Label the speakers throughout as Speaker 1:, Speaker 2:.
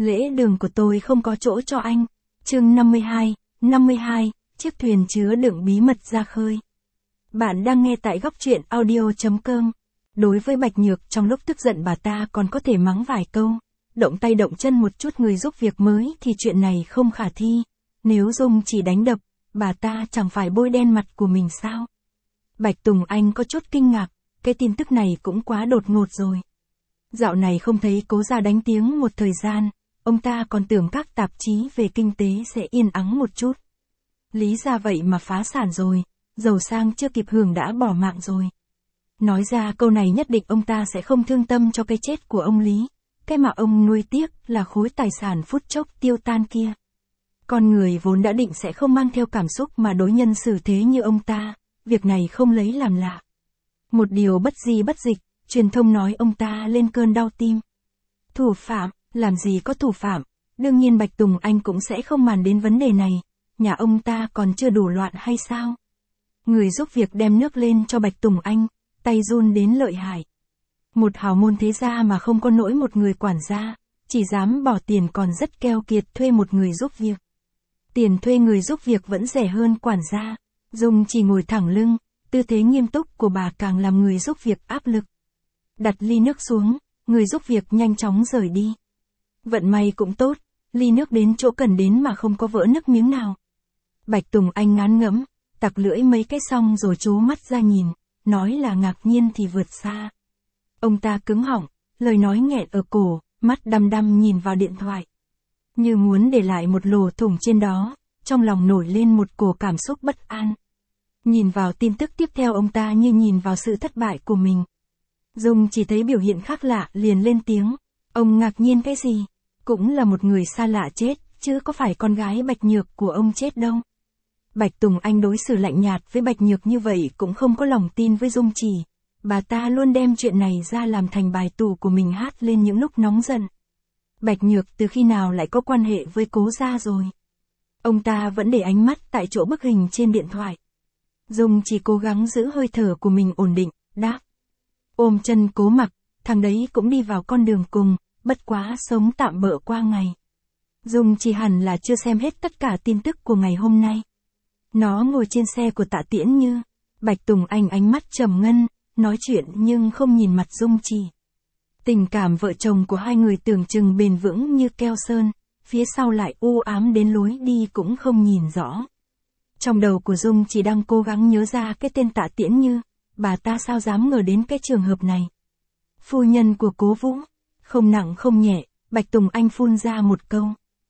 Speaker 1: Lễ đường của tôi không có chỗ cho anh. Chương 52, chiếc thuyền chứa đựng bí mật ra khơi. Bạn đang nghe tại góc truyện audio.com. Đối với Bạch Nhược, trong lúc tức giận bà ta còn có thể mắng vài câu, động tay động chân một chút người giúp việc mới thì chuyện này không khả thi. Nếu Dung chỉ đánh đập, bà ta chẳng phải bôi đen mặt của mình sao? Bạch Tùng Anh có chút kinh ngạc, cái tin tức này cũng quá đột ngột rồi. Dạo này không thấy Cố Gia đánh tiếng một thời gian, ông ta còn tưởng các tạp chí về kinh tế sẽ yên ắng một chút. Lý ra vậy mà phá sản rồi, giàu sang chưa kịp hưởng đã bỏ mạng rồi. Nói ra câu này nhất định ông ta sẽ không thương tâm cho cái chết của ông Lý. Cái mà ông nuôi tiếc là khối tài sản phút chốc tiêu tan kia. Con người vốn đã định sẽ không mang theo cảm xúc mà đối nhân xử thế như ông ta, việc này không lấy làm lạ. Một điều bất di bất dịch, truyền thông nói ông ta lên cơn đau tim. Thủ phạm, làm gì có thủ phạm, đương nhiên Bạch Tùng Anh cũng sẽ không màn đến vấn đề này, nhà ông ta còn chưa đủ loạn hay sao? Người giúp việc đem nước lên cho Bạch Tùng Anh, tay run đến lợi hại. Một hào môn thế gia mà không có nỗi một người quản gia, chỉ dám bỏ tiền còn rất keo kiệt thuê một người giúp việc. Tiền thuê người giúp việc vẫn rẻ hơn quản gia. Dung chỉ ngồi thẳng lưng, tư thế nghiêm túc của bà càng làm người giúp việc áp lực. Đặt ly nước xuống, người giúp việc nhanh chóng rời đi. Vận may cũng tốt, ly nước đến chỗ cần đến mà không có vỡ nức miếng nào. Bạch Tùng Anh ngán ngẫm, tặc lưỡi mấy cái xong rồi trố mắt ra nhìn, nói là ngạc nhiên thì vượt xa. Ông ta cứng họng, lời nói nghẹn ở cổ, mắt đăm đăm nhìn vào điện thoại. Như muốn để lại một lỗ thủng trên đó, trong lòng nổi lên một cổ cảm xúc bất an. Nhìn vào tin tức tiếp theo ông ta như nhìn vào sự thất bại của mình. Dung chỉ thấy biểu hiện khác lạ liền lên tiếng. Ông ngạc nhiên cái gì? Cũng là một người xa lạ chết, chứ có phải con gái Bạch Nhược của ông chết đâu. Bạch Tùng Anh đối xử lạnh nhạt với Bạch Nhược như vậy cũng không có lòng tin với Dung chỉ. Bà ta luôn đem chuyện này ra làm thành bài tủ của mình hát lên những lúc nóng giận. Bạch Nhược từ khi nào lại có quan hệ với Cố Gia rồi? Ông ta vẫn để ánh mắt tại chỗ bức hình trên điện thoại. Dung chỉ cố gắng giữ hơi thở của mình ổn định, đáp. Ôm chân Cố Mặc, thằng đấy cũng đi vào con đường cùng, bất quá sống tạm bợ qua ngày. Dung chỉ hẳn là chưa xem hết tất cả tin tức của ngày hôm nay. Nó ngồi trên xe của Tạ Tiễn Như. Bạch Tùng Anh ánh mắt trầm ngân, nói chuyện nhưng không nhìn mặt Dung chỉ. Tình cảm vợ chồng của hai người tưởng chừng bền vững như keo sơn, phía sau lại u ám đến lối đi cũng không nhìn rõ. Trong đầu của Dung chỉ đang cố gắng nhớ ra cái tên Tạ Tiễn Như, bà ta sao dám ngờ đến cái trường hợp này. Phu nhân của Cố Vũ, không nặng không nhẹ, Bạch Tùng Anh phun ra một câu.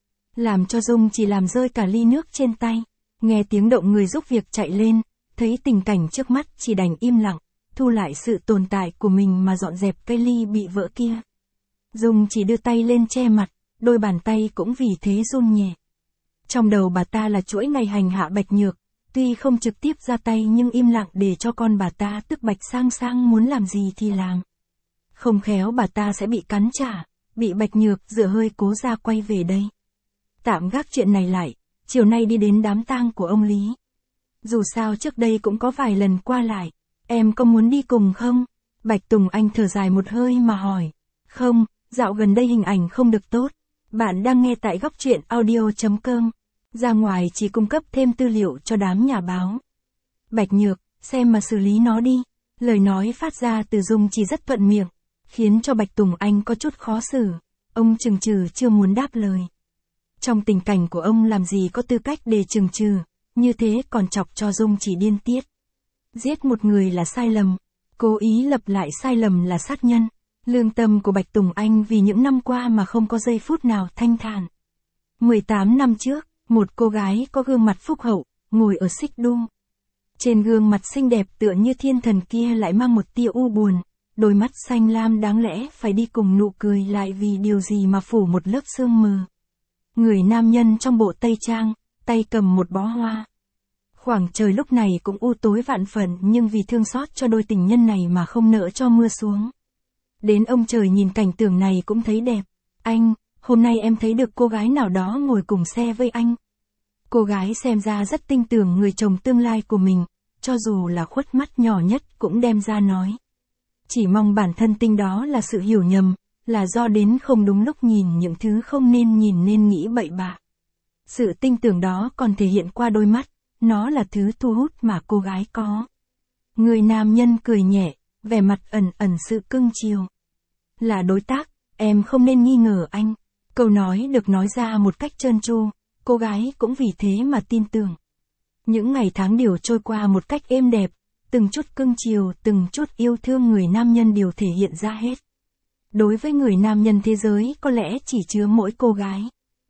Speaker 1: Làm cho Dung chỉ làm rơi cả ly nước trên tay, nghe tiếng động người giúp việc chạy lên, thấy tình cảnh trước mắt chỉ đành im lặng, thu lại sự tồn tại của mình mà dọn dẹp cây ly bị vỡ kia. Dung chỉ đưa tay lên che mặt, đôi bàn tay cũng vì thế run nhẹ. Trong đầu bà ta là chuỗi ngày hành hạ Bạch Nhược, tuy không trực tiếp ra tay nhưng im lặng để cho con bà ta tức Bạch Sang Sang muốn làm gì thì làm. Không khéo bà ta sẽ bị cắn trả, bị Bạch Nhược dựa hơi Cố Gia quay về đây. Tạm gác chuyện này lại, chiều nay đi đến đám tang của ông Lý. Dù sao trước đây cũng có vài lần qua lại, em có muốn đi cùng không? Bạch Tùng Anh thở dài một hơi mà hỏi. Không, dạo gần đây hình ảnh không được tốt. Bạn đang nghe tại góc truyện audio.com. Ra ngoài chỉ cung cấp thêm tư liệu cho đám nhà báo. Bạch Nhược, xem mà xử lý nó đi. Lời nói phát ra từ Dung chỉ rất thuận miệng, khiến cho Bạch Tùng Anh có chút khó xử. Ông chừng chừ chưa muốn đáp lời. Trong tình cảnh của ông làm gì có tư cách để chừng chừ, như thế còn chọc cho Dung chỉ điên tiết. Giết một người là sai lầm, cố ý lập lại sai lầm là sát nhân. Lương tâm của Bạch Tùng Anh vì những năm qua mà không có giây phút nào thanh thản. 18 năm trước, một cô gái có gương mặt phúc hậu, ngồi ở xích đu. Trên gương mặt xinh đẹp tựa như thiên thần kia lại mang một tia u buồn, đôi mắt xanh lam đáng lẽ phải đi cùng nụ cười lại vì điều gì mà phủ một lớp sương mờ. Người nam nhân trong bộ tây trang, tay cầm một bó hoa. Khoảng trời lúc này cũng u tối vạn phần nhưng vì thương xót cho đôi tình nhân này mà không nỡ cho mưa xuống. Đến ông trời nhìn cảnh tượng này cũng thấy đẹp. Anh, hôm nay em thấy được cô gái nào đó ngồi cùng xe với anh. Cô gái xem ra rất tin tưởng người chồng tương lai của mình, cho dù là khuất mắt nhỏ nhất cũng đem ra nói. Chỉ mong bản thân tin đó là sự hiểu nhầm, là do đến không đúng lúc nhìn những thứ không nên nhìn nên nghĩ bậy bạ. Sự tinh tưởng đó còn thể hiện qua đôi mắt, nó là thứ thu hút mà cô gái có. Người nam nhân cười nhẹ, vẻ mặt ẩn ẩn sự cưng chiều. Là đối tác, em không nên nghi ngờ anh. Câu nói được nói ra một cách trơn tru, cô gái cũng vì thế mà tin tưởng. Những ngày tháng đều trôi qua một cách êm đẹp, từng chút cưng chiều, từng chút yêu thương người nam nhân đều thể hiện ra hết. Đối với người nam nhân thế giới có lẽ chỉ chứa mỗi cô gái.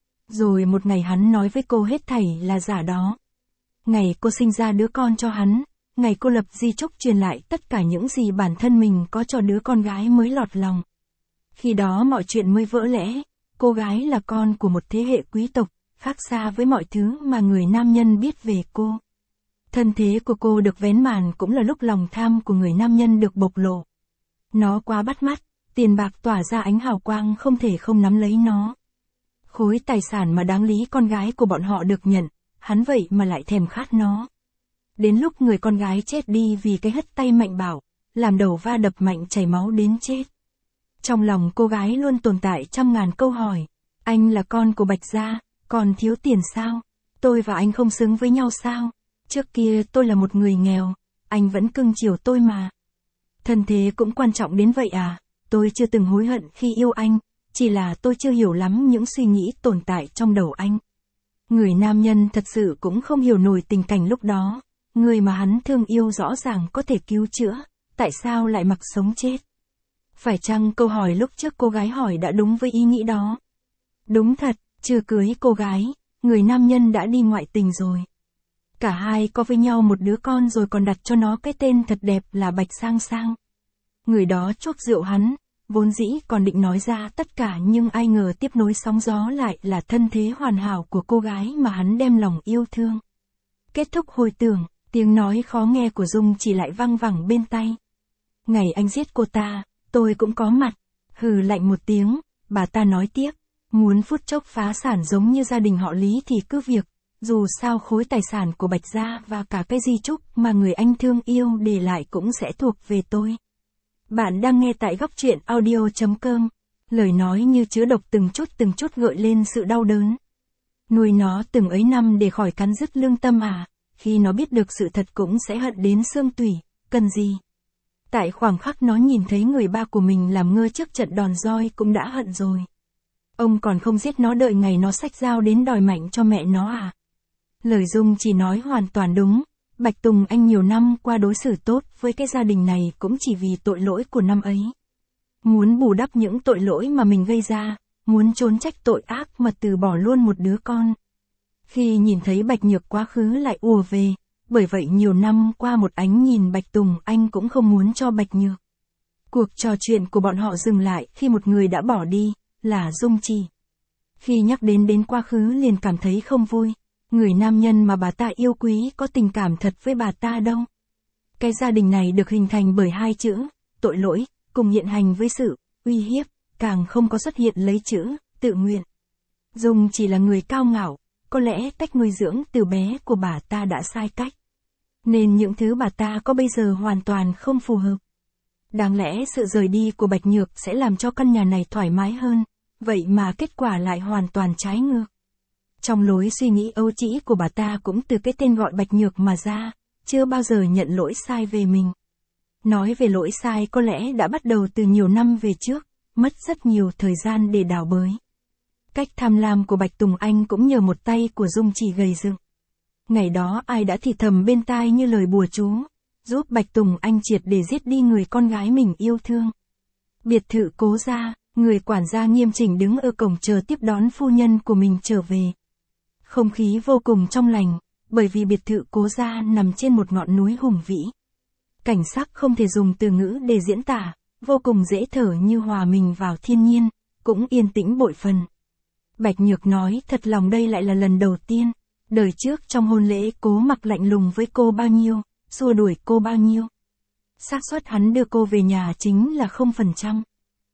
Speaker 1: Rồi một ngày hắn nói với cô hết thảy là giả đó. Ngày cô sinh ra đứa con cho hắn, ngày cô lập di chúc truyền lại tất cả những gì bản thân mình có cho đứa con gái mới lọt lòng. Khi đó mọi chuyện mới vỡ lẽ, cô gái là con của một thế hệ quý tộc, khác xa với mọi thứ mà người nam nhân biết về cô. Thân thế của cô được vén màn cũng là lúc lòng tham của người nam nhân được bộc lộ. Nó quá bắt mắt, tiền bạc tỏa ra ánh hào quang không thể không nắm lấy nó. Khối tài sản mà đáng lý con gái của bọn họ được nhận, hắn vậy mà lại thèm khát nó. Đến lúc người con gái chết đi vì cái hất tay mạnh bạo, làm đầu va đập mạnh chảy máu đến chết. Trong lòng cô gái luôn tồn tại trăm ngàn câu hỏi. Anh là con của Bạch gia, còn thiếu tiền sao? Tôi và anh không xứng với nhau sao? Trước kia tôi là một người nghèo, anh vẫn cưng chiều tôi mà. Thân thế cũng quan trọng đến vậy à? Tôi chưa từng hối hận khi yêu anh, chỉ là tôi chưa hiểu lắm những suy nghĩ tồn tại trong đầu anh. Người nam nhân thật sự cũng không hiểu nổi tình cảnh lúc đó. Người mà hắn thương yêu rõ ràng có thể cứu chữa, tại sao lại mặc sống chết? Phải chăng câu hỏi lúc trước cô gái hỏi đã đúng với ý nghĩ đó? Đúng thật, chưa cưới cô gái, người nam nhân đã đi ngoại tình rồi. Cả hai có với nhau một đứa con rồi còn đặt cho nó cái tên thật đẹp là Bạch Sang Sang. Người đó chuốc rượu hắn, vốn dĩ còn định nói ra tất cả nhưng ai ngờ tiếp nối sóng gió lại là thân thế hoàn hảo của cô gái mà hắn đem lòng yêu thương. Kết thúc hồi tưởng, tiếng nói khó nghe của Dung chỉ lại văng vẳng bên tai. Ngày anh giết cô ta, tôi cũng có mặt. Hừ lạnh một tiếng, bà ta nói tiếp. Muốn phút chốc phá sản giống như gia đình họ Lý thì cứ việc. Dù sao khối tài sản của Bạch gia và cả cái di chúc mà người anh thương yêu để lại cũng sẽ thuộc về tôi. Bạn đang nghe tại góc truyện audio.com. Lời nói như chứa độc từng chút gợi lên sự đau đớn. Nuôi nó từng ấy năm để khỏi cắn rứt lương tâm à? Khi nó biết được sự thật cũng sẽ hận đến xương tủy, cần gì? Tại khoảng khắc nó nhìn thấy người ba của mình làm ngơ trước trận đòn roi cũng đã hận rồi. Ông còn không giết nó đợi ngày nó xách dao đến đòi mạnh cho mẹ nó à? Lời Dung chỉ nói hoàn toàn đúng. Bạch Tùng Anh nhiều năm qua đối xử tốt với cái gia đình này cũng chỉ vì tội lỗi của năm ấy. Muốn bù đắp những tội lỗi mà mình gây ra, muốn trốn trách tội ác mà từ bỏ luôn một đứa con. Khi nhìn thấy Bạch Nhược quá khứ lại ùa về, bởi vậy nhiều năm qua một ánh nhìn Bạch Tùng Anh cũng không muốn cho Bạch Nhược. Cuộc trò chuyện của bọn họ dừng lại khi một người đã bỏ đi, là Dung Chỉ. Khi nhắc đến quá khứ liền cảm thấy không vui. Người nam nhân mà bà ta yêu quý có tình cảm thật với bà ta đâu. Cái gia đình này được hình thành bởi hai chữ, tội lỗi, cùng hiện hành với sự uy hiếp, càng không có xuất hiện lấy chữ tự nguyện. Dung chỉ là người cao ngạo, có lẽ cách nuôi dưỡng từ bé của bà ta đã sai cách. Nên những thứ bà ta có bây giờ hoàn toàn không phù hợp. Đáng lẽ sự rời đi của Bạch Nhược sẽ làm cho căn nhà này thoải mái hơn, vậy mà kết quả lại hoàn toàn trái ngược. Trong lối suy nghĩ âu trĩ của bà ta cũng từ cái tên gọi Bạch Nhược mà ra, chưa bao giờ nhận lỗi sai về mình. Nói về lỗi sai có lẽ đã bắt đầu từ nhiều năm về trước, mất rất nhiều thời gian để đào bới. Cách tham lam của Bạch Tùng Anh cũng nhờ một tay của Dung Chỉ gầy dựng. Ngày đó ai đã thì thầm bên tai như lời bùa chú, giúp Bạch Tùng Anh triệt để giết đi người con gái mình yêu thương. Biệt thự Cố gia, người quản gia nghiêm chỉnh đứng ở cổng chờ tiếp đón phu nhân của mình trở về. Không khí vô cùng trong lành, bởi vì biệt thự Cố gia nằm trên một ngọn núi hùng vĩ. Cảnh sắc không thể dùng từ ngữ để diễn tả, vô cùng dễ thở như hòa mình vào thiên nhiên, cũng yên tĩnh bội phần. Bạch Nhược nói thật lòng đây lại là lần đầu tiên, đời trước trong hôn lễ Cố Mặc lạnh lùng với cô bao nhiêu, xua đuổi cô bao nhiêu. Xác suất hắn đưa cô về nhà chính là 0%.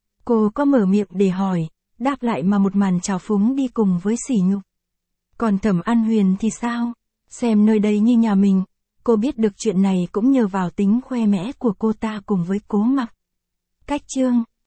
Speaker 1: Cô có mở miệng để hỏi, đáp lại mà một màn trào phúng đi cùng với sỉ nhục. Còn Thẩm An Huyền thì sao? Xem nơi đây như nhà mình, cô biết được chuyện này cũng nhờ vào tính khoe mẽ của cô ta cùng với Cố Mặc. Cách chương